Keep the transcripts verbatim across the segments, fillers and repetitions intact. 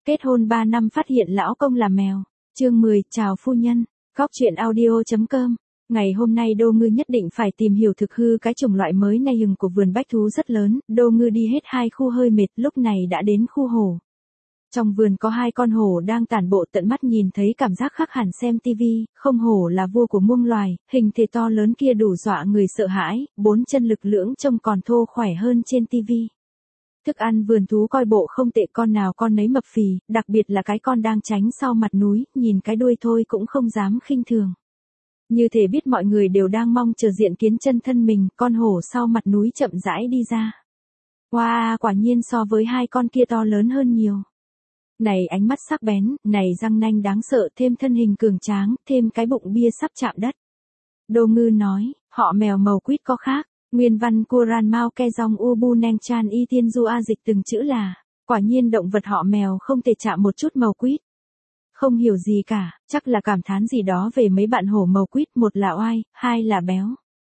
Kết hôn ba năm phát hiện lão công là mèo. Chương mười, chào phu nhân. Góc truyện audio chấm com. Ngày hôm nay Đô Ngư nhất định phải tìm hiểu thực hư cái chủng loại mới này hừng của vườn bách thú rất lớn. Đô Ngư đi hết hai khu hơi mệt, lúc này đã đến khu hổ. Trong vườn có hai con hổ đang tản bộ, tận mắt nhìn thấy cảm giác khác hẳn xem tivi. Không hổ là vua của muông loài, hình thể to lớn kia đủ dọa người sợ hãi, bốn chân lực lưỡng trông còn thô khỏe hơn trên tivi. Thức ăn vườn thú coi bộ không tệ, con nào con nấy mập phì, đặc biệt là cái con đang tránh sau mặt núi, nhìn cái đuôi thôi cũng không dám khinh thường. Như thể biết mọi người đều đang mong chờ diện kiến chân thân mình, con hổ sau mặt núi chậm rãi đi ra. Wow, quả nhiên so với hai con kia to lớn hơn nhiều. Này ánh mắt sắc bén, này răng nanh đáng sợ, thêm thân hình cường tráng, thêm cái bụng bia sắp chạm đất. Đô Ngư nói, họ mèo màu quýt có khác. Nguyên văn Quran Mao Ke Dong Ubu Neng Chan Y Tiên Du A dịch từng chữ là, quả nhiên động vật họ mèo không thể chạm một chút màu quýt. Không hiểu gì cả, chắc là cảm thán gì đó về mấy bạn hổ màu quýt, một là oai, hai là béo.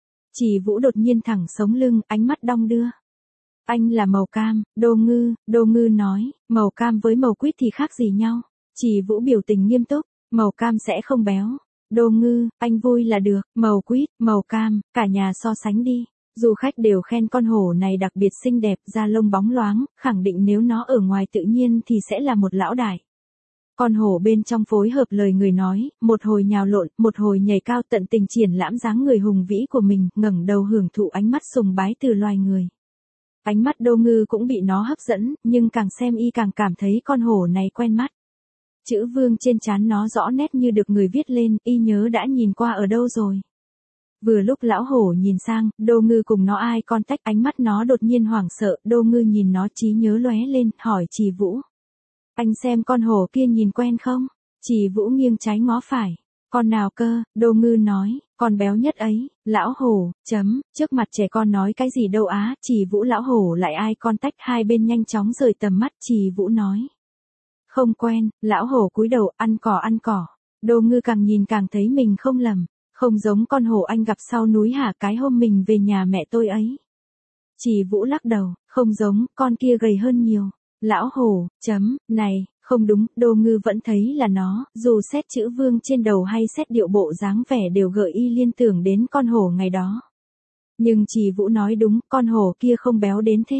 Chỉ Vũ đột nhiên thẳng sống lưng, ánh mắt đong đưa. Anh là màu cam, Đô Ngư, Đô Ngư nói, màu cam với màu quýt thì khác gì nhau. Chỉ Vũ biểu tình nghiêm túc, màu cam sẽ không béo. Đô Ngư, anh vui là được, màu quýt, màu cam, cả nhà so sánh đi. Du khách đều khen con hổ này đặc biệt xinh đẹp, da lông bóng loáng, khẳng định nếu nó ở ngoài tự nhiên thì sẽ là một lão đại. Con hổ bên trong phối hợp lời người nói, một hồi nhào lộn, một hồi nhảy cao, tận tình triển lãm dáng người hùng vĩ của mình, ngẩng đầu hưởng thụ ánh mắt sùng bái từ loài người. Ánh mắt Đô Ngư cũng bị nó hấp dẫn, nhưng càng xem y càng cảm thấy con hổ này quen mắt. Chữ Vương trên trán nó rõ nét như được người viết lên, y nhớ đã nhìn qua ở đâu rồi. Vừa lúc lão hổ nhìn sang, Đô Ngư cùng nó ai con tách, ánh mắt nó đột nhiên hoảng sợ, Đô Ngư nhìn nó trí nhớ lóe lên, hỏi Trì Vũ. Anh xem con hổ kia nhìn quen không? Trì Vũ nghiêng trái ngó phải. Con nào cơ? Đô Ngư nói, con béo nhất ấy, lão hổ, chấm, trước mặt trẻ con nói cái gì đâu á, Trì Vũ lão hổ lại ai con tách, hai bên nhanh chóng rời tầm mắt, Trì Vũ nói. Không quen, lão hổ cúi đầu, ăn cỏ ăn cỏ. Đô Ngư càng nhìn càng thấy mình không lầm. Không giống con hổ anh gặp sau núi hả, cái hôm mình về nhà mẹ tôi ấy. Trì Vũ lắc đầu, không giống, con kia gầy hơn nhiều. Lão hổ, chấm, này, không đúng, Đô Ngư vẫn thấy là nó, dù xét chữ Vương trên đầu hay xét điệu bộ dáng vẻ đều gợi y liên tưởng đến con hổ ngày đó. Nhưng Trì Vũ nói đúng, con hổ kia không béo đến thế.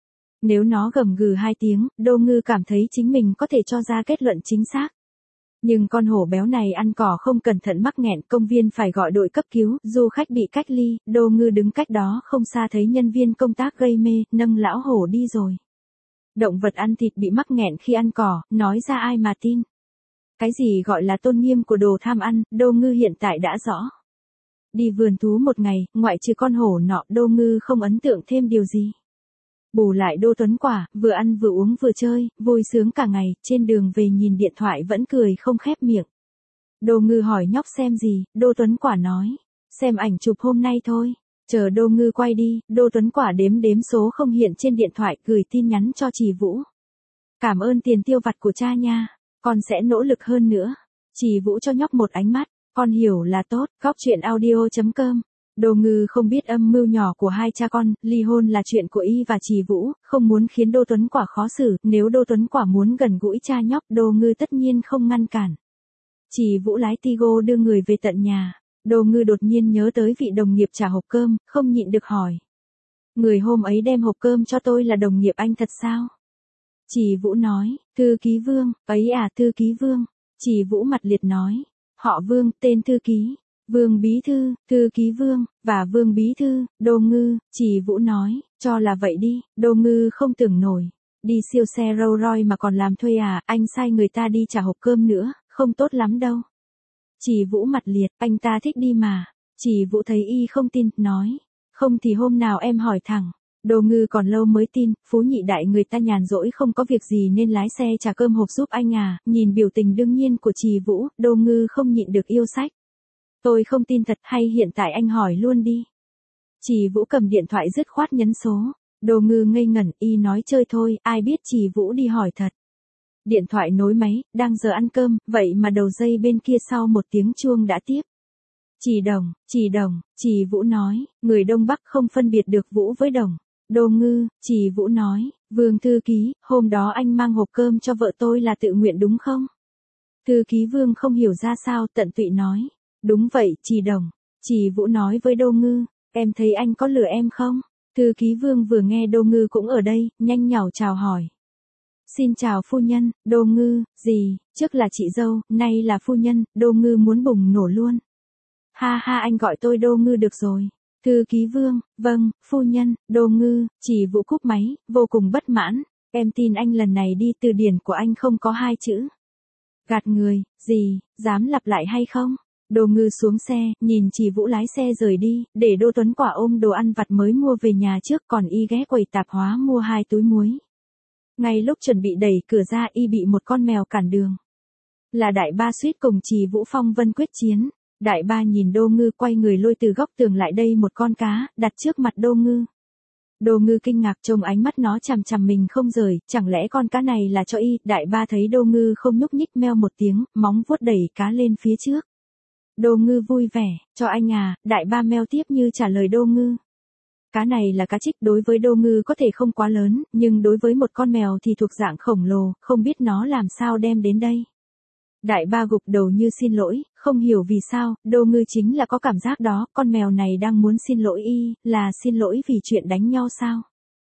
Nếu nó gầm gừ hai tiếng, Đô Ngư cảm thấy chính mình có thể cho ra kết luận chính xác. Nhưng con hổ béo này ăn cỏ không cẩn thận mắc nghẹn, công viên phải gọi đội cấp cứu, du khách bị cách ly, Đô Ngư đứng cách đó không xa thấy nhân viên công tác gây mê, nâng lão hổ đi rồi. Động vật ăn thịt bị mắc nghẹn khi ăn cỏ, nói ra ai mà tin. Cái gì gọi là tôn nghiêm của đồ tham ăn, Đô Ngư hiện tại đã rõ. Đi vườn thú một ngày, ngoại trừ con hổ nọ, Đô Ngư không ấn tượng thêm điều gì. Bù lại Đô Tuấn Quả, vừa ăn vừa uống vừa chơi, vui sướng cả ngày, trên đường về nhìn điện thoại vẫn cười không khép miệng. Đô Ngư hỏi nhóc xem gì, Đô Tuấn Quả nói, xem ảnh chụp hôm nay thôi. Chờ Đô Ngư quay đi, Đô Tuấn Quả đếm đếm số không hiện trên điện thoại, gửi tin nhắn cho Trì Vũ. Cảm ơn tiền tiêu vặt của cha nha, con sẽ nỗ lực hơn nữa. Trì Vũ cho nhóc một ánh mắt, con hiểu là tốt, góc truyện audio chấm com. Đô Ngư không biết âm mưu nhỏ của hai cha con, ly hôn là chuyện của y và Trì Vũ, không muốn khiến Đô Tuấn Quả khó xử, nếu Đô Tuấn Quả muốn gần gũi cha nhóc, Đô Ngư tất nhiên không ngăn cản. Trì Vũ lái Tigo đưa người về tận nhà, Đô Ngư đột nhiên nhớ tới vị đồng nghiệp trả hộp cơm, không nhịn được hỏi. Người hôm ấy đem hộp cơm cho tôi là đồng nghiệp anh thật sao? Trì Vũ nói, thư ký Vương, ấy à thư ký Vương. Trì Vũ mặt liệt nói, họ Vương, tên thư ký. Vương Bí Thư, Thư ký Vương, và Vương Bí Thư, Đô Ngư, Trì Vũ nói, cho là vậy đi, Đô Ngư không tưởng nổi. Đi siêu xe Rolls Royce mà còn làm thuê à, anh sai người ta đi trả hộp cơm nữa, không tốt lắm đâu. Trì Vũ mặt liệt, anh ta thích đi mà. Trì Vũ thấy y không tin, nói, không thì hôm nào em hỏi thẳng. Đô Ngư còn lâu mới tin, phú nhị đại người ta nhàn rỗi không có việc gì nên lái xe trả cơm hộp giúp anh à, nhìn biểu tình đương nhiên của Trì Vũ, Đô Ngư không nhịn được yêu sách. Tôi không tin thật, hay hiện tại anh hỏi luôn đi. Trì Vũ cầm điện thoại dứt khoát nhấn số. Đô Ngư ngây ngẩn, y nói chơi thôi, ai biết Trì Vũ đi hỏi thật. Điện thoại nối máy, đang giờ ăn cơm, vậy mà đầu dây bên kia sau một tiếng chuông đã tiếp. Trì Đồng, Trì Đồng, Trì Vũ nói, người Đông Bắc không phân biệt được Vũ với Đồng. Đô Ngư, Trì Vũ nói, Vương thư ký, hôm đó anh mang hộp cơm cho vợ tôi là tự nguyện đúng không? Thư ký Vương không hiểu ra sao, tận tụy nói. Đúng vậy, chị Đồng. Chị Vũ nói với Đô Ngư, em thấy anh có lừa em không? Thư ký Vương vừa nghe Đô Ngư cũng ở đây, nhanh nhảu chào hỏi. Xin chào phu nhân, Đô Ngư, gì, trước là chị dâu, nay là phu nhân, Đô Ngư muốn bùng nổ luôn. Ha ha, anh gọi tôi Đô Ngư được rồi. Thư ký Vương, vâng, phu nhân, Đô Ngư. Chị Vũ cúp máy, vô cùng bất mãn. Em tin anh lần này đi, từ điển của anh không có hai chữ. Gạt người, gì, dám lặp lại hay không? Đô Ngư xuống xe, nhìn chị Vũ lái xe rời đi, để Đô Tuấn Quả ôm đồ ăn vặt mới mua về nhà trước, còn y ghé quầy tạp hóa mua hai túi muối. Ngay lúc chuẩn bị đẩy cửa ra, y bị một con mèo cản đường. Là đại ba suýt cùng chị Vũ phong vân quyết chiến. Đại ba nhìn Đô Ngư quay người lôi từ góc tường lại đây một con cá, đặt trước mặt Đô Ngư. Đô Ngư kinh ngạc trông ánh mắt nó chằm chằm mình không rời, chẳng lẽ con cá này là cho y. Đại ba thấy Đô Ngư không nhúc nhích, meo một tiếng, móng vuốt đẩy cá lên phía trước. Đô Ngư vui vẻ, cho anh à. Đại ba meo tiếp như trả lời Đô Ngư. Cá này là cá trích, đối với Đô Ngư có thể không quá lớn, nhưng đối với một con mèo thì thuộc dạng khổng lồ, không biết nó làm sao đem đến đây. Đại ba gục đầu như xin lỗi, không hiểu vì sao, Đô Ngư chính là có cảm giác đó, con mèo này đang muốn xin lỗi y, là xin lỗi vì chuyện đánh nhau sao?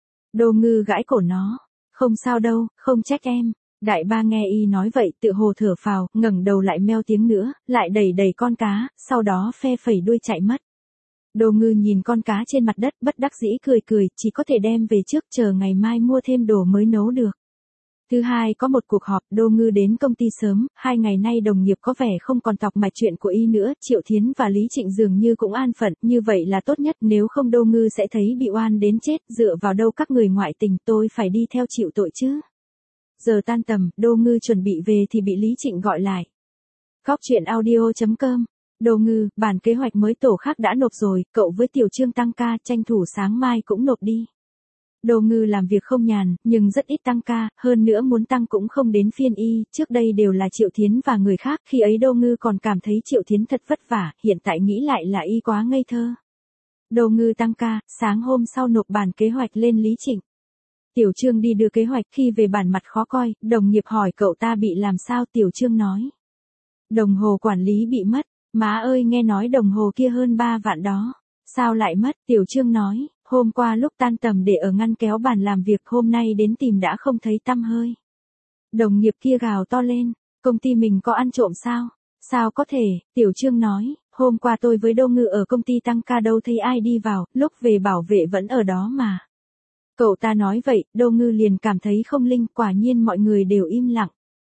Đô Ngư gãi cổ nó, không sao đâu, không trách em. Đại ba nghe y nói vậy, tự hồ thở phào, ngẩng đầu lại meo tiếng nữa, lại đẩy đẩy con cá, sau đó phe phẩy đuôi chạy mất. Đô Ngư nhìn con cá trên mặt đất, bất đắc dĩ cười cười, chỉ có thể đem về trước, chờ ngày mai mua thêm đồ mới nấu được. Thứ hai có một cuộc họp, Đô Ngư đến công ty sớm, hai ngày nay đồng nghiệp có vẻ không còn tọc mạch chuyện của y nữa, Triệu Thiến và Lý Trịnh dường như cũng an phận, như vậy là tốt nhất, nếu không Đô Ngư sẽ thấy bị oan đến chết, dựa vào đâu các người ngoại tình, tôi phải đi theo chịu tội chứ. Giờ tan tầm, Đô Ngư chuẩn bị về thì bị Lý Trịnh gọi lại. Góc chuyện audio chấm com. Đô Ngư, bản kế hoạch mới tổ khác đã nộp rồi, cậu với Tiểu Trương tăng ca, tranh thủ sáng mai cũng nộp đi. Đô Ngư làm việc không nhàn, nhưng rất ít tăng ca, hơn nữa muốn tăng cũng không đến phiên y, trước đây đều là Triệu Thiến và người khác, khi ấy Đô Ngư còn cảm thấy Triệu Thiến thật vất vả, hiện tại nghĩ lại là y quá ngây thơ. Đô Ngư tăng ca, sáng hôm sau nộp bản kế hoạch lên Lý Trịnh. Tiểu Trương đi đưa kế hoạch, khi về bản mặt khó coi, đồng nghiệp hỏi cậu ta bị làm sao, Tiểu Trương nói. Đồng hồ quản lý bị mất, má ơi nghe nói đồng hồ kia hơn ba vạn đó. Sao lại mất, Tiểu Trương nói, hôm qua lúc tan tầm để ở ngăn kéo bàn làm việc, hôm nay đến tìm đã không thấy tăm hơi. Đồng nghiệp kia gào to lên, công ty mình có ăn trộm sao? Sao có thể, Tiểu Trương nói, hôm qua tôi với Đô Ngư ở công ty tăng ca đâu thấy ai đi vào, lúc về bảo vệ vẫn ở đó mà. Cậu ta nói vậy, Đô Ngư liền cảm thấy không linh, quả nhiên mọi người đều im lặng.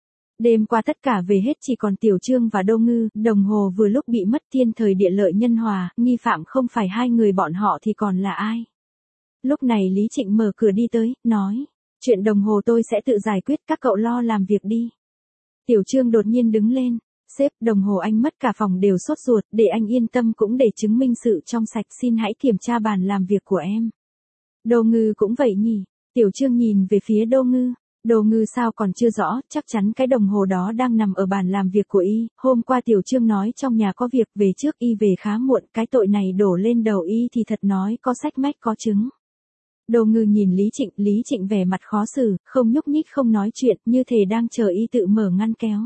Đêm qua tất cả về hết, chỉ còn Tiểu Trương và Đô Ngư, đồng hồ vừa lúc bị mất, thiên thời địa lợi nhân hòa, nghi phạm không phải hai người bọn họ thì còn là ai. Lúc này Lý Trịnh mở cửa đi tới, nói, chuyện đồng hồ tôi sẽ tự giải quyết, các cậu lo làm việc đi. Tiểu Trương đột nhiên đứng lên, sếp, đồng hồ anh mất cả phòng đều sốt ruột, để anh yên tâm cũng để chứng minh sự trong sạch, xin hãy kiểm tra bàn làm việc của em. Đô Ngư cũng vậy nhỉ, Tiểu Trương nhìn về phía Đô Ngư. Đô Ngư sao còn chưa rõ, chắc chắn cái đồng hồ đó đang nằm ở bàn làm việc của y, hôm qua Tiểu Trương nói trong nhà có việc, về trước y về khá muộn, cái tội này đổ lên đầu y thì thật nói có sách mách có chứng. Đô Ngư nhìn Lý Trịnh, Lý Trịnh vẻ mặt khó xử, không nhúc nhích không nói chuyện, như thể đang chờ y tự mở ngăn kéo.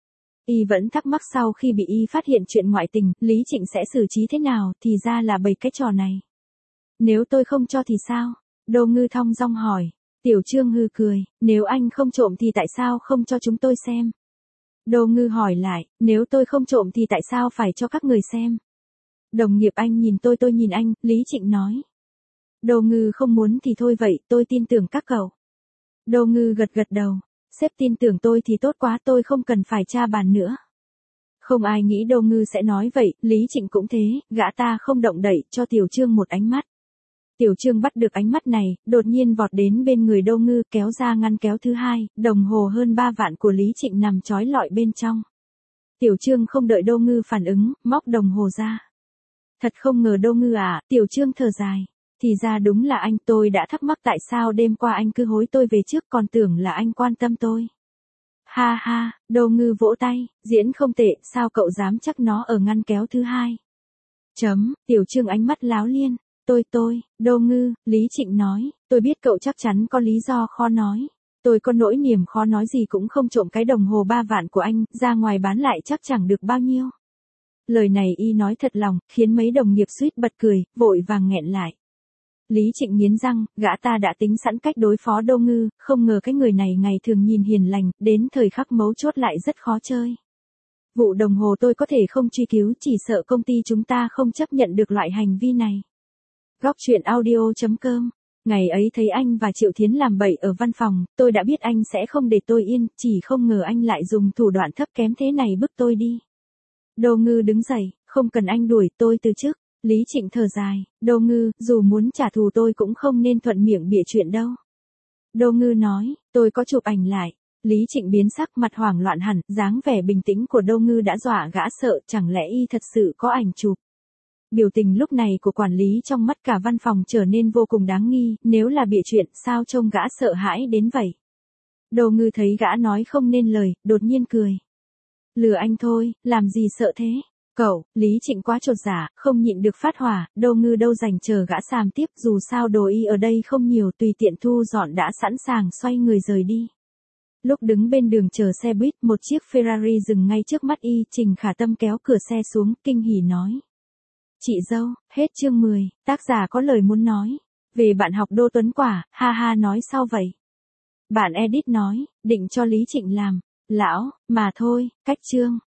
Y vẫn thắc mắc sau khi bị y phát hiện chuyện ngoại tình, Lý Trịnh sẽ xử trí thế nào, thì ra là bày cái trò này. Nếu tôi không cho thì sao? Đô Ngư thong dong hỏi. Tiểu Trương hừ cười, nếu anh không trộm thì tại sao không cho chúng tôi xem? Đô Ngư hỏi lại, nếu tôi không trộm thì tại sao phải cho các người xem? Đồng nghiệp anh nhìn tôi tôi nhìn anh, Lý Trịnh nói. Đô Ngư không muốn thì thôi vậy, tôi tin tưởng các cậu. Đô Ngư gật gật đầu, sếp tin tưởng tôi thì tốt quá, tôi không cần phải tra bàn nữa. Không ai nghĩ Đô Ngư sẽ nói vậy, Lý Trịnh cũng thế, gã ta không động đậy, cho Tiểu Trương một ánh mắt. Tiểu Trương bắt được ánh mắt này, đột nhiên vọt đến bên người Đô Ngư, kéo ra ngăn kéo thứ hai, đồng hồ hơn ba vạn của Lý Trịnh nằm trói lọi bên trong. Tiểu Trương không đợi Đô Ngư phản ứng, móc đồng hồ ra. Thật không ngờ Đô Ngư à, Tiểu Trương thở dài. Thì ra đúng là anh, tôi đã thắc mắc tại sao đêm qua anh cứ hối tôi về trước, còn tưởng là anh quan tâm tôi. Ha ha, Đô Ngư vỗ tay, diễn không tệ, sao cậu dám chắc nó ở ngăn kéo thứ hai. Chấm, Tiểu Trương ánh mắt láo liên. Tôi tôi, Đô Ngư, Lý Trịnh nói, Tôi biết cậu chắc chắn có lý do khó nói. Tôi có nỗi niềm khó nói gì cũng không trộm cái đồng hồ ba vạn của anh, ra ngoài bán lại chắc chẳng được bao nhiêu. Lời này y nói thật lòng, khiến mấy đồng nghiệp suýt bật cười, vội vàng nghẹn lại. Lý Trịnh nghiến răng, gã ta đã tính sẵn cách đối phó Đô Ngư, không ngờ cái người này ngày thường nhìn hiền lành, đến thời khắc mấu chốt lại rất khó chơi. Vụ đồng hồ tôi có thể không truy cứu, chỉ sợ công ty chúng ta không chấp nhận được loại hành vi này. Góc truyện audio chấm com. Ngày ấy thấy anh và Triệu Thiến làm bậy ở văn phòng, tôi đã biết anh sẽ không để tôi yên, chỉ không ngờ anh lại dùng thủ đoạn thấp kém thế này bức tôi đi. Đô Ngư đứng dậy, không cần anh đuổi, tôi từ chức. Lý Trịnh thở dài, Đô Ngư, dù muốn trả thù tôi cũng không nên thuận miệng bịa chuyện đâu. Đô Ngư nói, tôi có chụp ảnh lại. Lý Trịnh biến sắc, mặt hoảng loạn hẳn, dáng vẻ bình tĩnh của Đô Ngư đã dọa gã sợ, chẳng lẽ y thật sự có ảnh chụp. Biểu tình lúc này của quản lý trong mắt cả văn phòng trở nên vô cùng đáng nghi, nếu là bịa chuyện sao trông gã sợ hãi đến vậy. Đô Ngư thấy gã nói không nên lời, đột nhiên cười. Lừa anh thôi, làm gì sợ thế? Cậu, Lý Trịnh quá chột dạ, không nhịn được phát hỏa, Đô Ngư đâu dành chờ gã xàm tiếp, dù sao đồ y ở đây không nhiều, tùy tiện thu dọn đã sẵn sàng xoay người rời đi. Lúc đứng bên đường chờ xe buýt, một chiếc Ferrari dừng ngay trước mắt y, Trình Khả Tâm kéo cửa xe xuống, kinh hỉ nói. Chị dâu, hết chương mười, tác giả có lời muốn nói. Về bạn học Đô Tuấn Quả, ha ha nói sao vậy? Bạn edit nói, định cho Lý Trịnh làm. Lão, mà thôi, cách chương.